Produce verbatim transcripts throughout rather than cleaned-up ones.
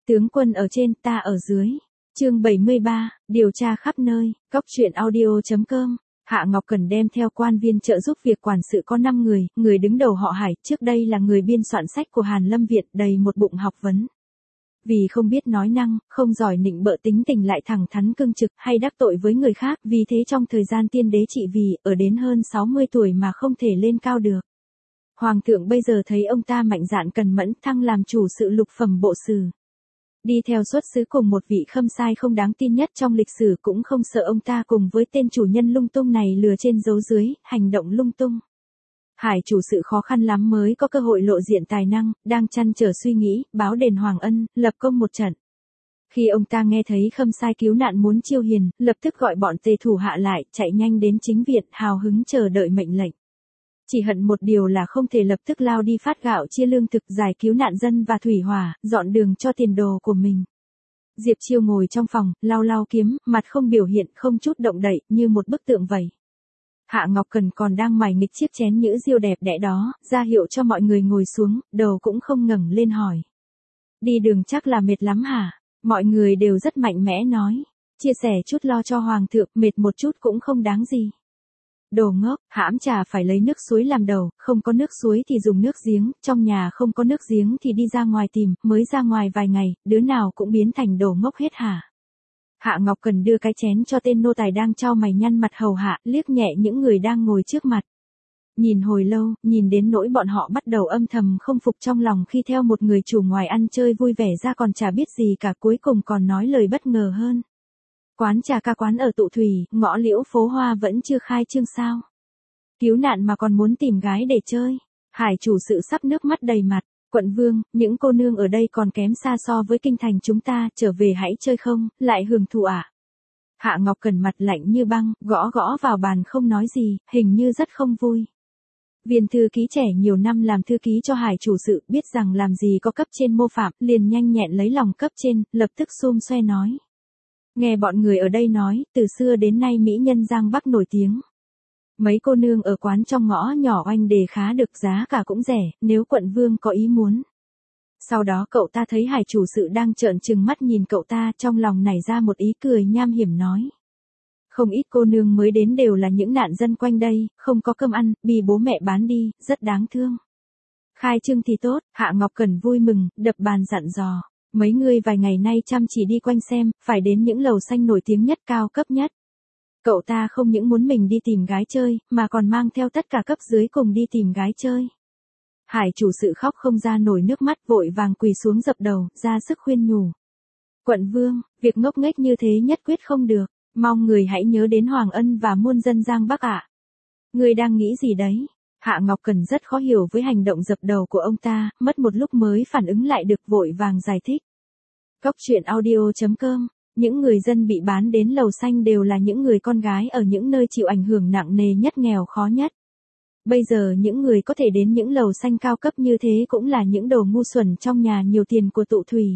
Tướng quân ở trên, ta ở dưới. Chương bảy mươi ba, điều tra khắp nơi, Cóc truyện audio chấm com. Hạ Ngọc Cần đem theo quan viên trợ giúp việc quản sự có năm người, người đứng đầu họ Hải, trước đây là người biên soạn sách của Hàn Lâm Viện, đầy một bụng học vấn. Vì không biết nói năng, không giỏi nịnh bợ, tính tình lại thẳng thắn cương trực, hay đắc tội với người khác, vì thế trong thời gian tiên đế trị vì, ở đến hơn sáu mươi tuổi mà không thể lên cao được. Hoàng thượng bây giờ thấy ông ta mạnh dạn cần mẫn, thăng làm chủ sự lục phẩm bộ sử. Đi theo xuất xứ cùng một vị khâm sai không đáng tin nhất trong lịch sử, cũng không sợ ông ta cùng với tên chủ nhân lung tung này lừa trên giấu dưới, hành động lung tung. Hải chủ sự khó khăn lắm mới có cơ hội lộ diện tài năng, đang trăn trở suy nghĩ, báo đền hoàng ân, lập công một trận. Khi ông ta nghe thấy khâm sai cứu nạn muốn chiêu hiền, lập tức gọi bọn tề thủ hạ lại, chạy nhanh đến chính viện, hào hứng chờ đợi mệnh lệnh. Chỉ hận một điều là không thể lập tức lao đi phát gạo chia lương thực, giải cứu nạn dân và thủy hỏa, dọn đường cho tiền đồ của mình. Diệp Chiêu ngồi trong phòng, lau lau kiếm, mặt không biểu hiện, không chút động đậy, như một bức tượng vậy. Hạ Ngọc Cần còn đang mải nghịch chiếc chén nhữ diêu đẹp đẽ đó, ra hiệu cho mọi người ngồi xuống, đầu cũng không ngẩng lên hỏi. Đi đường chắc là mệt lắm hả? Mọi người đều rất mạnh mẽ nói. Chia sẻ chút lo cho hoàng thượng, mệt một chút cũng không đáng gì. Đồ ngốc, hãm trà phải lấy nước suối làm đầu, không có nước suối thì dùng nước giếng, trong nhà không có nước giếng thì đi ra ngoài tìm, mới ra ngoài vài ngày, đứa nào cũng biến thành đồ ngốc hết hả? Hạ Ngọc Cần đưa cái chén cho tên nô tài đang chau mày nhăn mặt hầu hạ, liếc nhẹ những người đang ngồi trước mặt. Nhìn hồi lâu, nhìn đến nỗi bọn họ bắt đầu âm thầm không phục trong lòng khi theo một người chủ ngoài ăn chơi vui vẻ ra còn chả biết gì cả, cuối cùng còn nói lời bất ngờ hơn. Quán trà ca quán ở Tụ Thủy, ngõ Liễu phố Hoa vẫn chưa khai trương sao? Cứu nạn mà còn muốn tìm gái để chơi. Hải chủ sự sắp nước mắt đầy mặt. Quận vương, những cô nương ở đây còn kém xa so với kinh thành chúng ta, trở về hãy chơi không, lại hưởng thụ ạ. À? Hạ Ngọc Cần mặt lạnh như băng, gõ gõ vào bàn không nói gì, hình như rất không vui. Viên thư ký trẻ nhiều năm làm thư ký cho Hải chủ sự, biết rằng làm gì có cấp trên mô phạm, liền nhanh nhẹn lấy lòng cấp trên, lập tức xum xoe nói. Nghe bọn người ở đây nói, từ xưa đến nay mỹ nhân Giang Bắc nổi tiếng. Mấy cô nương ở quán trong ngõ nhỏ oanh đề khá được, giá cả cũng rẻ, nếu quận vương có ý muốn. Sau đó cậu ta thấy Hải chủ sự đang trợn trừng mắt nhìn cậu ta, trong lòng nảy ra một ý cười nham hiểm nói. Không ít cô nương mới đến đều là những nạn dân quanh đây, không có cơm ăn, bị bố mẹ bán đi, rất đáng thương. Khai trương thì tốt, Hạ Ngọc Cần vui mừng, đập bàn dặn dò. Mấy người vài ngày nay chăm chỉ đi quanh xem, phải đến những lầu xanh nổi tiếng nhất, cao cấp nhất. Cậu ta không những muốn mình đi tìm gái chơi, mà còn mang theo tất cả cấp dưới cùng đi tìm gái chơi. Hải chủ sự khóc không ra nổi nước mắt, vội vàng quỳ xuống dập đầu, ra sức khuyên nhủ. Quận vương, việc ngốc nghếch như thế nhất quyết không được, mong người hãy nhớ đến Hoàng Ân và muôn dân Giang Bắc ạ. À. Người đang nghĩ gì đấy? Hạ Ngọc Cần rất khó hiểu với hành động dập đầu của ông ta, mất một lúc mới phản ứng lại được, vội vàng giải thích. Cóc truyện audio chấm com. Những người dân bị bán đến lầu xanh đều là những người con gái ở những nơi chịu ảnh hưởng nặng nề nhất, nghèo khó nhất. Bây giờ những người có thể đến những lầu xanh cao cấp như thế cũng là những đồ ngu xuẩn trong nhà nhiều tiền của Tụ Thủy.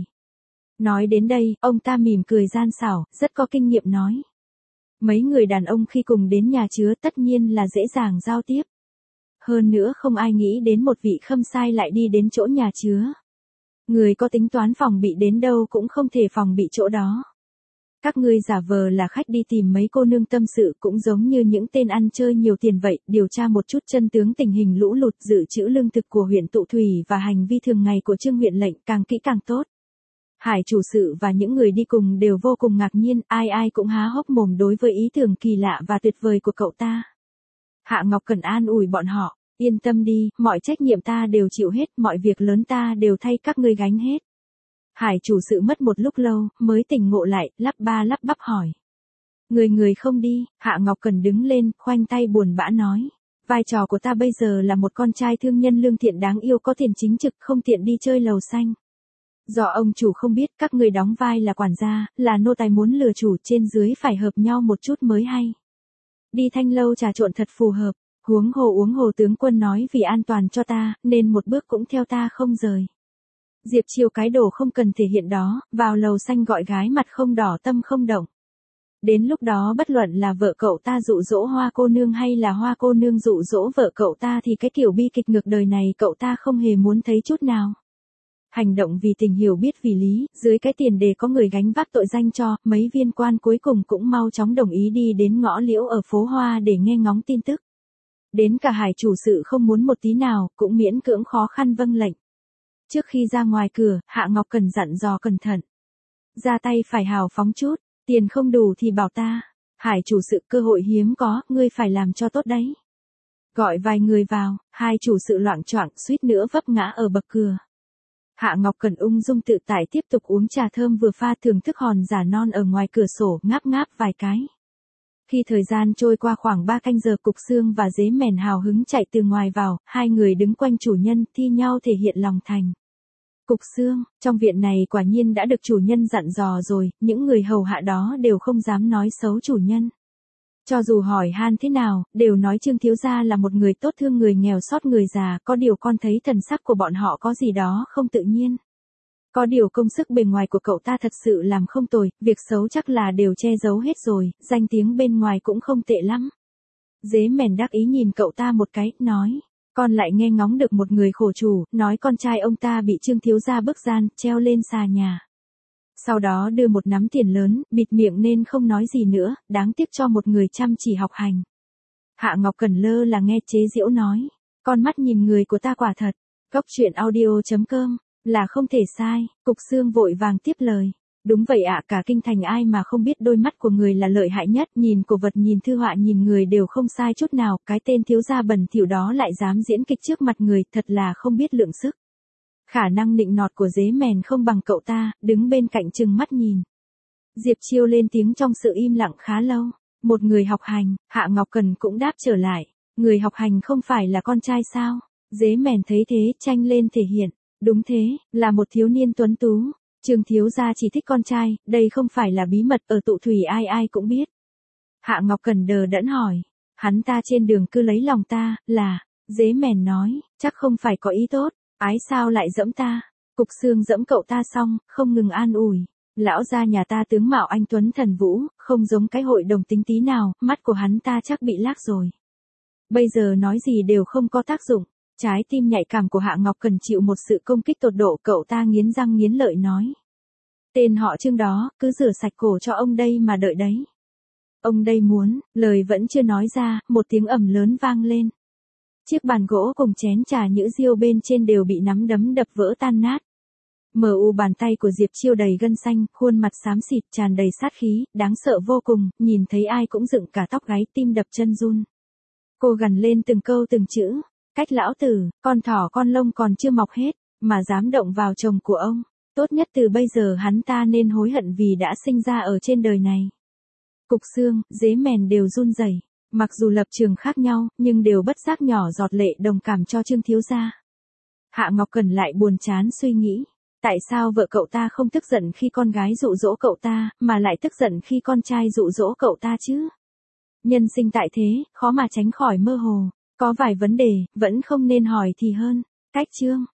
Nói đến đây, ông ta mỉm cười gian xảo, rất có kinh nghiệm nói. Mấy người đàn ông khi cùng đến nhà chứa tất nhiên là dễ dàng giao tiếp. Hơn nữa không ai nghĩ đến một vị khâm sai lại đi đến chỗ nhà chứa. Người có tính toán phòng bị đến đâu cũng không thể phòng bị chỗ đó. Các ngươi giả vờ là khách đi tìm mấy cô nương tâm sự, cũng giống như những tên ăn chơi nhiều tiền vậy, điều tra một chút chân tướng tình hình lũ lụt, dự trữ lương thực của huyện Tụ Thủy và hành vi thường ngày của Trương huyện lệnh, càng kỹ càng tốt. Hải chủ sự và những người đi cùng đều vô cùng ngạc nhiên, ai ai cũng há hốc mồm đối với ý tưởng kỳ lạ và tuyệt vời của cậu ta. Hạ Ngọc Cần an ủi bọn họ, yên tâm đi, mọi trách nhiệm ta đều chịu hết, mọi việc lớn ta đều thay các ngươi gánh hết. Hải chủ sự mất một lúc lâu, mới tỉnh ngộ lại, lắp ba lắp bắp hỏi. Người người không đi, Hạ Ngọc Cần đứng lên, khoanh tay buồn bã nói. Vai trò của ta bây giờ là một con trai thương nhân lương thiện đáng yêu, có tiền chính trực, không tiện đi chơi lầu xanh. Do ông chủ không biết, các người đóng vai là quản gia, là nô tài muốn lừa chủ, trên dưới phải hợp nhau một chút mới hay. Đi thanh lâu trà trộn thật phù hợp, huống hồ uống hồ tướng quân nói vì an toàn cho ta, nên một bước cũng theo ta không rời. Diệp Chiêu cái đồ không cần thể hiện đó, vào lầu xanh gọi gái mặt không đỏ tâm không động. Đến lúc đó bất luận là vợ cậu ta dụ dỗ Hoa cô nương hay là Hoa cô nương dụ dỗ vợ cậu ta thì cái kiểu bi kịch ngược đời này cậu ta không hề muốn thấy chút nào. Hành động vì tình hiểu biết vì lý, dưới cái tiền đề có người gánh vác tội danh cho, mấy viên quan cuối cùng cũng mau chóng đồng ý đi đến ngõ liễu ở phố Hoa để nghe ngóng tin tức. Đến cả Hải chủ sự không muốn một tí nào, cũng miễn cưỡng khó khăn vâng lệnh. Trước khi ra ngoài cửa, Hạ Ngọc Cần dặn dò cẩn thận. Ra tay phải hào phóng chút, tiền không đủ thì bảo ta. Hải chủ sự cơ hội hiếm có, ngươi phải làm cho tốt đấy. Gọi vài người vào, hai chủ sự loạng choạng suýt nữa vấp ngã ở bậc cửa. Hạ Ngọc Cần ung dung tự tại tiếp tục uống trà thơm vừa pha thưởng thức hòn giả non ở ngoài cửa sổ, ngáp ngáp vài cái. Khi thời gian trôi qua khoảng ba canh giờ, Cục Xương và Dế Mèn hào hứng chạy từ ngoài vào, hai người đứng quanh chủ nhân thi nhau thể hiện lòng thành. Cục Xương, trong viện này quả nhiên đã được chủ nhân dặn dò rồi, những người hầu hạ đó đều không dám nói xấu chủ nhân. Cho dù hỏi han thế nào, đều nói Trương thiếu gia là một người tốt thương người nghèo xót người già, có điều con thấy thần sắc của bọn họ có gì đó không tự nhiên. Có điều công sức bề ngoài của cậu ta thật sự làm không tồi, việc xấu chắc là đều che giấu hết rồi, danh tiếng bên ngoài cũng không tệ lắm. Dế Mèn đắc ý nhìn cậu ta một cái, nói, con lại nghe ngóng được một người khổ chủ, nói con trai ông ta bị Trương thiếu gia bức gian, treo lên xà nhà. Sau đó đưa một nắm tiền lớn, bịt miệng nên không nói gì nữa, đáng tiếc cho một người chăm chỉ học hành. Hạ Ngọc Cần lơ là nghe chế giễu nói, con mắt nhìn người của ta quả thật, góc truyện audio chấm com, là không thể sai. Cục Xương vội vàng tiếp lời. Đúng vậy ạ, cả kinh thành ai mà không biết đôi mắt của người là lợi hại nhất, nhìn cổ vật nhìn thư họa nhìn người đều không sai chút nào, cái tên thiếu gia bẩn thỉu đó lại dám diễn kịch trước mặt người, thật là không biết lượng sức. Khả năng nịnh nọt của Dế Mèn không bằng cậu ta, đứng bên cạnh trừng mắt nhìn. Diệp Chiêu lên tiếng trong sự im lặng khá lâu. Một người học hành, Hạ Ngọc Cần cũng đáp trở lại. Người học hành không phải là con trai sao? Dế Mèn thấy thế, tranh lên thể hiện. Đúng thế, là một thiếu niên tuấn tú. Trương thiếu gia chỉ thích con trai, đây không phải là bí mật, ở tụ thủy ai ai cũng biết. Hạ Ngọc Cần đờ đẫn hỏi. Hắn ta trên đường cứ lấy lòng ta, là, Dế Mèn nói, chắc không phải có ý tốt. Ái sao lại dẫm ta? Cục Xương dẫm cậu ta xong, không ngừng an ủi. Lão gia nhà ta tướng mạo anh tuấn thần vũ, không giống cái hội đồng tính tí nào, mắt của hắn ta chắc bị lác rồi. Bây giờ nói gì đều không có tác dụng. Trái tim nhạy cảm của Hạ Ngọc Cần chịu một sự công kích tột độ, cậu ta nghiến răng nghiến lợi nói. Tên họ Trương đó, cứ rửa sạch cổ cho ông đây mà đợi đấy. Ông đây muốn, lời vẫn chưa nói ra, một tiếng ầm lớn vang lên. Chiếc bàn gỗ cùng chén trà nhữ diêu bên trên đều bị nắm đấm đập vỡ tan nát. Mờ u bàn tay của Diệp Chiêu đầy gân xanh, khuôn mặt xám xịt tràn đầy sát khí, đáng sợ vô cùng, nhìn thấy ai cũng dựng cả tóc gáy, tim đập chân run. Cô gằn lên từng câu từng chữ, cách lão tử, con thỏ con lông còn chưa mọc hết, mà dám động vào chồng của ông. Tốt nhất từ bây giờ hắn ta nên hối hận vì đã sinh ra ở trên đời này. Cục Xương, Dế Mèn đều run rẩy. Mặc dù lập trường khác nhau, nhưng đều bất giác nhỏ giọt lệ đồng cảm cho Trương thiếu gia. Hạ Ngọc Cần lại buồn chán suy nghĩ, tại sao vợ cậu ta không tức giận khi con gái dụ dỗ cậu ta, mà lại tức giận khi con trai dụ dỗ cậu ta chứ? Nhân sinh tại thế, khó mà tránh khỏi mơ hồ, có vài vấn đề, vẫn không nên hỏi thì hơn. Cách chương